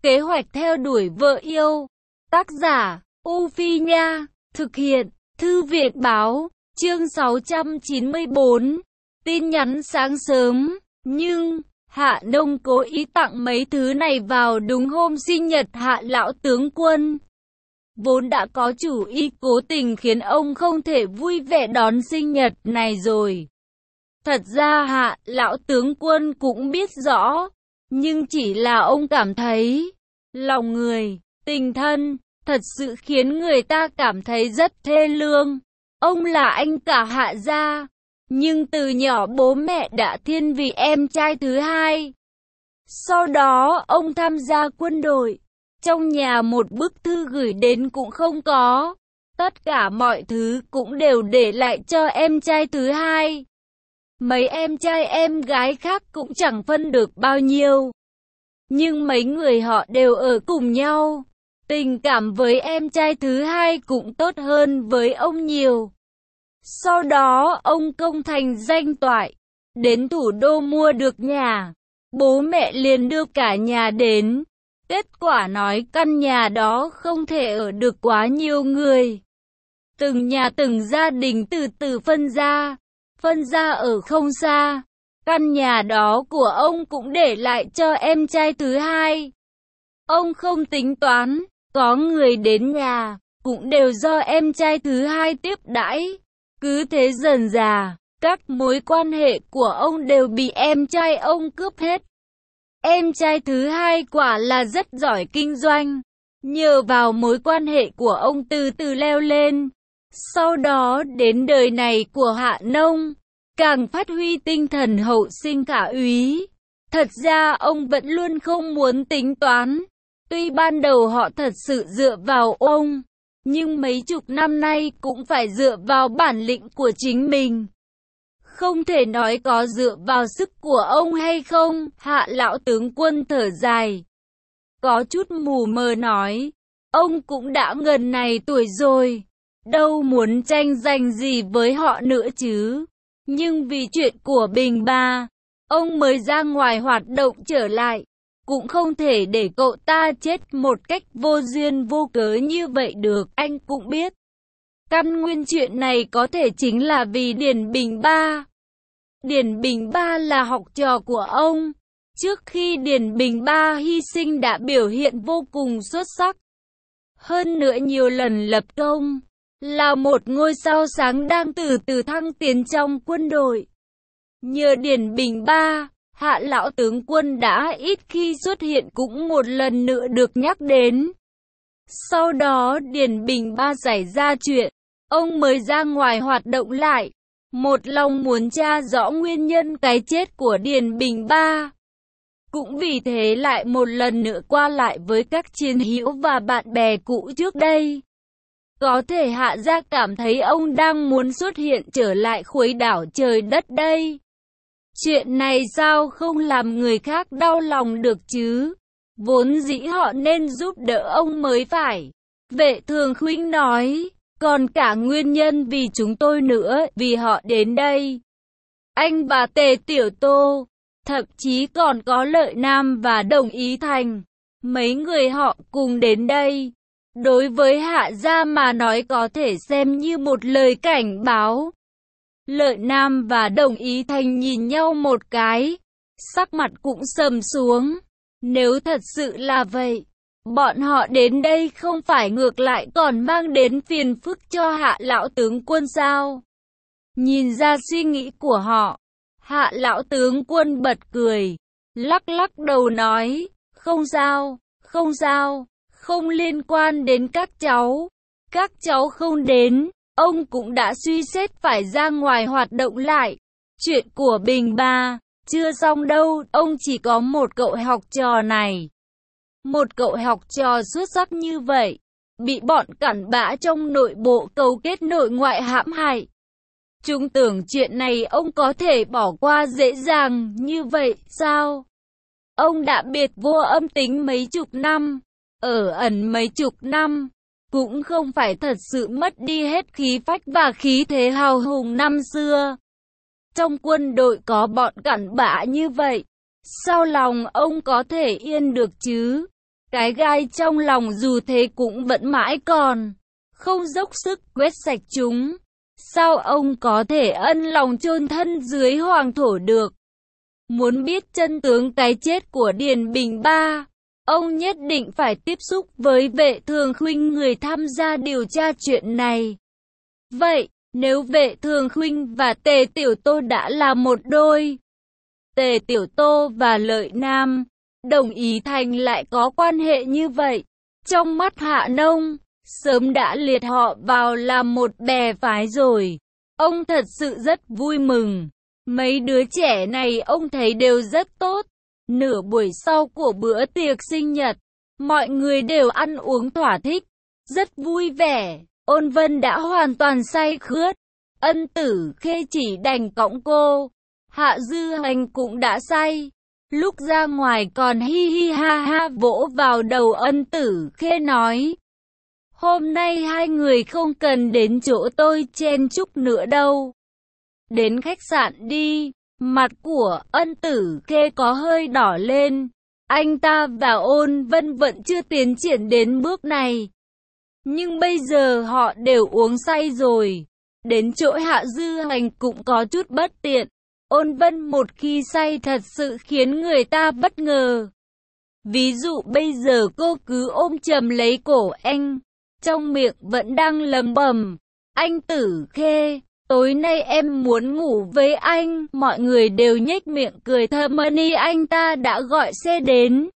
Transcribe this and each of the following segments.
Kế hoạch theo đuổi vợ yêu. Tác giả, U Phi Nha. Thực hiện, Thư viện Báo. Chương 694. Tin nhắn sáng sớm. Nhưng, Hạ Nông cố ý tặng mấy thứ này vào đúng hôm sinh nhật Hạ lão tướng quân. Vốn đã có chủ ý cố tình khiến ông không thể vui vẻ đón sinh nhật này rồi. Thật ra Hạ lão tướng quân cũng biết rõ, nhưng chỉ là ông cảm thấy lòng người, tình thân, thật sự khiến người ta cảm thấy rất thê lương. Ông là anh cả Hạ gia, nhưng từ nhỏ bố mẹ đã thiên vị em trai thứ hai. Sau đó ông tham gia quân đội, trong nhà một bức thư gửi đến cũng không có. Tất cả mọi thứ cũng đều để lại cho em trai thứ hai. Mấy em trai em gái khác cũng chẳng phân được bao nhiêu. Nhưng mấy người họ đều ở cùng nhau. Tình cảm với em trai thứ hai cũng tốt hơn với ông nhiều. Sau đó ông công thành danh toại, đến thủ đô mua được nhà. Bố mẹ liền đưa cả nhà đến. Kết quả nói căn nhà đó không thể ở được quá nhiều người. Từng nhà từng gia đình từ từ phân ra ở không xa. Căn nhà đó của ông cũng để lại cho em trai thứ hai. Ông không tính toán, có người đến nhà, cũng đều do em trai thứ hai tiếp đãi. Cứ thế dần dà, các mối quan hệ của ông đều bị em trai ông cướp hết. Em trai thứ hai quả là rất giỏi kinh doanh, nhờ vào mối quan hệ của ông từ từ leo lên. Sau đó đến đời này của Hạ Nông, càng phát huy tinh thần hậu sinh khả úy. Thật ra ông vẫn luôn không muốn tính toán. Tuy ban đầu họ thật sự dựa vào ông, nhưng mấy chục năm nay cũng phải dựa vào bản lĩnh của chính mình. Không thể nói có dựa vào sức của ông hay không. Hạ lão tướng quân thở dài, có chút mù mờ nói, ông cũng đã gần này tuổi rồi, đâu muốn tranh giành gì với họ nữa chứ. Nhưng vì chuyện của Bình Ba, ông mới ra ngoài hoạt động trở lại. Cũng không thể để cậu ta chết một cách vô duyên vô cớ như vậy được. Anh cũng biết, căn nguyên chuyện này có thể chính là vì Điền Bình Ba. Điền Bình Ba là học trò của ông. Trước khi Điền Bình Ba hy sinh đã biểu hiện vô cùng xuất sắc. Hơn nữa nhiều lần lập công, là một ngôi sao sáng đang từ từ thăng tiến trong quân đội. Nhờ Điền Bình Ba, Hạ lão tướng quân đã ít khi xuất hiện cũng một lần nữa được nhắc đến. Sau đó Điền Bình Ba xảy ra chuyện, ông mới ra ngoài hoạt động lại, một lòng muốn tra rõ nguyên nhân cái chết của Điền Bình Ba. Cũng vì thế lại một lần nữa qua lại với các chiến hữu và bạn bè cũ trước đây. Có thể Hạ gia cảm thấy ông đang muốn xuất hiện trở lại khuấy đảo trời đất đây. Chuyện này sao không làm người khác đau lòng được chứ? Vốn dĩ họ nên giúp đỡ ông mới phải. Vệ Thường Khuynh nói, còn cả nguyên nhân vì chúng tôi nữa, vì họ đến đây. Anh và Tề Tiểu Tô, thậm chí còn có Lợi Nam và Đồng Ý Thành. Mấy người họ cùng đến đây. Đối với Hạ gia mà nói có thể xem như một lời cảnh báo. Lợi Nam và Đồng Ý Thành nhìn nhau một cái, sắc mặt cũng sầm xuống. Nếu thật sự là vậy, bọn họ đến đây không phải ngược lại còn mang đến phiền phức cho Hạ lão tướng quân sao? Nhìn ra suy nghĩ của họ, Hạ lão tướng quân bật cười, lắc lắc đầu nói, không sao, không sao, không liên quan đến các cháu. Các cháu không đến, ông cũng đã suy xét phải ra ngoài hoạt động lại. Chuyện của Bình Ba, chưa xong đâu, ông chỉ có một cậu học trò này. Một cậu học trò xuất sắc như vậy, bị bọn cặn bã trong nội bộ cấu kết nội ngoại hãm hại. Chúng tưởng chuyện này ông có thể bỏ qua dễ dàng như vậy sao? Ông đã biệt vô âm tính mấy chục năm, ở ẩn mấy chục năm, cũng không phải thật sự mất đi hết khí phách và khí thế hào hùng năm xưa. Trong quân đội có bọn cặn bã như vậy, sao lòng ông có thể yên được chứ? Cái gai trong lòng dù thế cũng vẫn mãi còn, không dốc sức quét sạch chúng. Sao ông có thể ân lòng chôn thân dưới hoàng thổ được? Muốn biết chân tướng cái chết của Điền Bình Ba, ông nhất định phải tiếp xúc với Vệ Thường Khuynh, người tham gia điều tra chuyện này. Vậy, nếu Vệ Thường Khuynh và Tề Tiểu Tô đã là một đôi, Tề Tiểu Tô và Lợi Nam, Đồng Ý Thành lại có quan hệ như vậy, trong mắt Hạ Nông, sớm đã liệt họ vào làm một bè phái rồi. Ông thật sự rất vui mừng. Mấy đứa trẻ này ông thấy đều rất tốt. Nửa buổi sau của bữa tiệc sinh nhật, mọi người đều ăn uống thỏa thích, rất vui vẻ. Ôn Vân đã hoàn toàn say khướt. Ân Tử Khê chỉ đành cõng cô. Hạ Dư Hành cũng đã say. Lúc ra ngoài còn hi hi ha ha vỗ vào đầu Ân Tử Khê nói: hôm nay hai người không cần đến chỗ tôi chen chúc nữa đâu. Đến khách sạn đi. Mặt của Ân Tử Khê có hơi đỏ lên. Anh ta và Ôn Vân vẫn chưa tiến triển đến bước này. Nhưng bây giờ họ đều uống say rồi. Đến chỗ Hạ Dư Hành cũng có chút bất tiện. Ôn Vân một khi say thật sự khiến người ta bất ngờ. Ví dụ bây giờ cô cứ ôm chầm lấy cổ anh, trong miệng vẫn đang lẩm bẩm: anh Tử Khê, tối nay em muốn ngủ với anh. Mọi người đều nhếch miệng cười thầm. Anh ta đã gọi xe đến,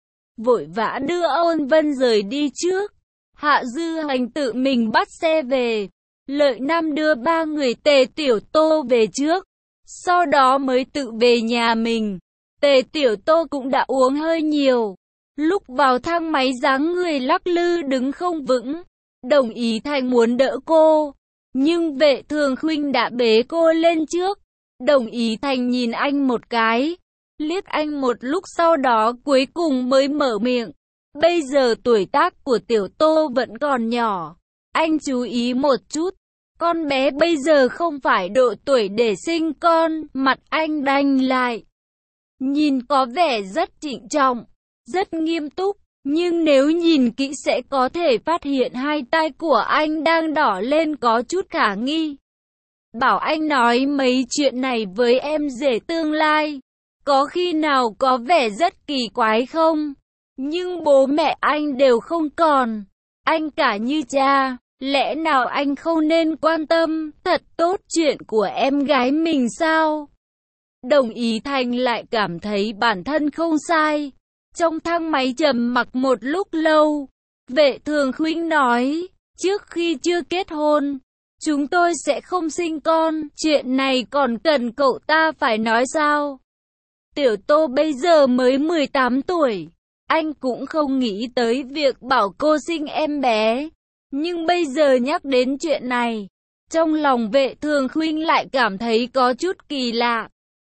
vội vã đưa Ôn Vân rời đi trước. Hạ Dư Hành tự mình bắt xe về. Lợi Nam đưa ba người Tề Tiểu Tô về trước, sau đó mới tự về nhà mình. Tề Tiểu Tô cũng đã uống hơi nhiều. Lúc vào thang máy dáng người lắc lư đứng không vững. Đồng Ý Thành muốn đỡ cô, nhưng Vệ Thường Khuynh đã bế cô lên trước. Đồng Ý Thành nhìn anh một cái, liếc anh một lúc sau đó cuối cùng mới mở miệng: bây giờ tuổi tác của Tiểu Tô vẫn còn nhỏ, anh chú ý một chút. Con bé bây giờ không phải độ tuổi để sinh con. Mặt anh đanh lại, nhìn có vẻ rất trịnh trọng, rất nghiêm túc. Nhưng nếu nhìn kỹ sẽ có thể phát hiện hai tay của anh đang đỏ lên có chút khả nghi. Bảo anh nói mấy chuyện này với em rể tương lai, có khi nào có vẻ rất kỳ quái không? Nhưng bố mẹ anh đều không còn, anh cả như cha, lẽ nào anh không nên quan tâm thật tốt chuyện của em gái mình sao? Đồng Ý Thành lại cảm thấy bản thân không sai. Trong thang máy trầm mặc một lúc lâu, Vệ Thường Khuynh nói: trước khi chưa kết hôn, chúng tôi sẽ không sinh con. Chuyện này còn cần cậu ta phải nói sao? Tiểu Tô bây giờ mới 18 tuổi. Anh cũng không nghĩ tới việc bảo cô sinh em bé. Nhưng bây giờ nhắc đến chuyện này, trong lòng Vệ Thường Khuynh lại cảm thấy có chút kỳ lạ.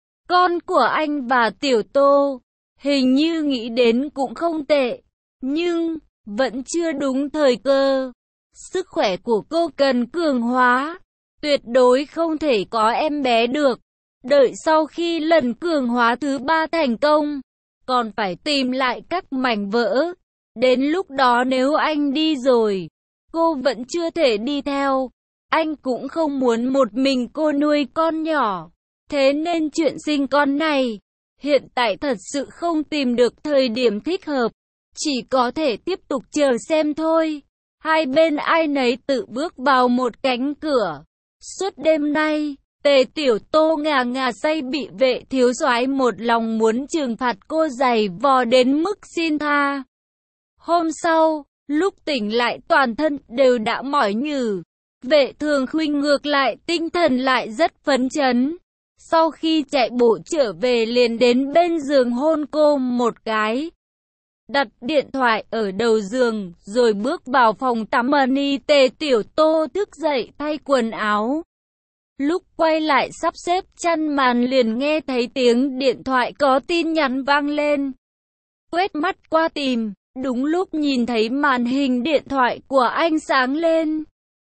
Con của anh và Tiểu Tô, hình như nghĩ đến cũng không tệ, nhưng vẫn chưa đúng thời cơ. Sức khỏe của cô cần cường hóa, tuyệt đối không thể có em bé được. Đợi sau khi lần cường hóa thứ 3 thành công, còn phải tìm lại các mảnh vỡ. Đến lúc đó nếu anh đi rồi, cô vẫn chưa thể đi theo. Anh cũng không muốn một mình cô nuôi con nhỏ. Thế nên chuyện sinh con này, hiện tại thật sự không tìm được thời điểm thích hợp. Chỉ có thể tiếp tục chờ xem thôi. Hai bên ai nấy tự bước vào một cánh cửa. Suốt đêm nay, Tề Tiểu Tô ngà ngà say bị Vệ thiếu soái một lòng muốn trừng phạt cô giày vò đến mức xin tha. Hôm sau, lúc tỉnh lại toàn thân đều đã mỏi nhừ. Vệ Thường Khuynh ngược lại tinh thần lại rất phấn chấn. Sau khi chạy bộ trở về liền đến bên giường hôn cô một cái. Đặt điện thoại ở đầu giường rồi bước vào phòng tắm. Tề Tiểu Tô thức dậy thay quần áo. Lúc quay lại sắp xếp chăn màn liền nghe thấy tiếng điện thoại có tin nhắn vang lên. Quét mắt qua tìm, đúng lúc nhìn thấy màn hình điện thoại của anh sáng lên.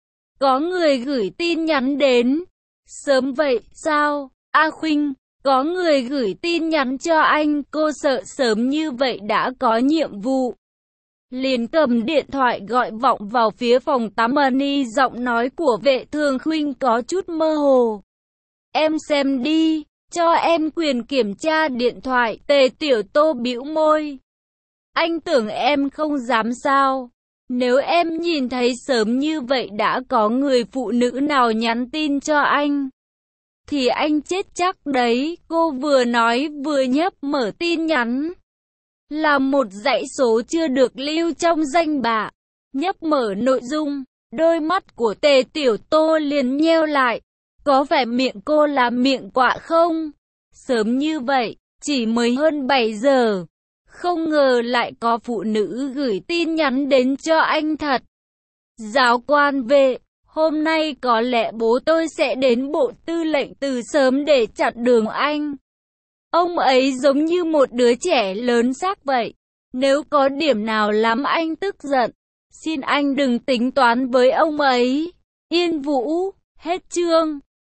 Có người gửi tin nhắn đến. Sớm vậy sao? A Khuynh, có người gửi tin nhắn cho anh. Cô sợ sớm như vậy đã có nhiệm vụ. liền cầm điện thoại gọi vọng vào phía phòng tắm Money. Giọng nói của Vệ Thường Khuynh có chút mơ hồ. Em xem đi, cho em quyền kiểm tra điện thoại. Tề Tiểu Tô bĩu môi. Anh tưởng em không dám sao? Nếu em nhìn thấy sớm như vậy đã có người phụ nữ nào nhắn tin cho anh, thì anh chết chắc đấy. Cô vừa nói vừa nhấp mở tin nhắn. Là một dãy số chưa được lưu trong danh bạ. Nhấp mở nội dung, đôi mắt của Tề Tiểu Tô liền nheo lại. Có phải miệng cô là miệng quạ không? Sớm như vậy, chỉ mới hơn 7 giờ. Không ngờ lại có phụ nữ gửi tin nhắn đến cho anh thật. Giáo quan Vệ, hôm nay có lẽ bố tôi sẽ đến bộ tư lệnh từ sớm để chặn đường anh. Ông ấy giống như một đứa trẻ lớn xác vậy. Nếu có điểm nào làm anh tức giận, xin anh đừng tính toán với ông ấy. Yên Vũ, hết chương.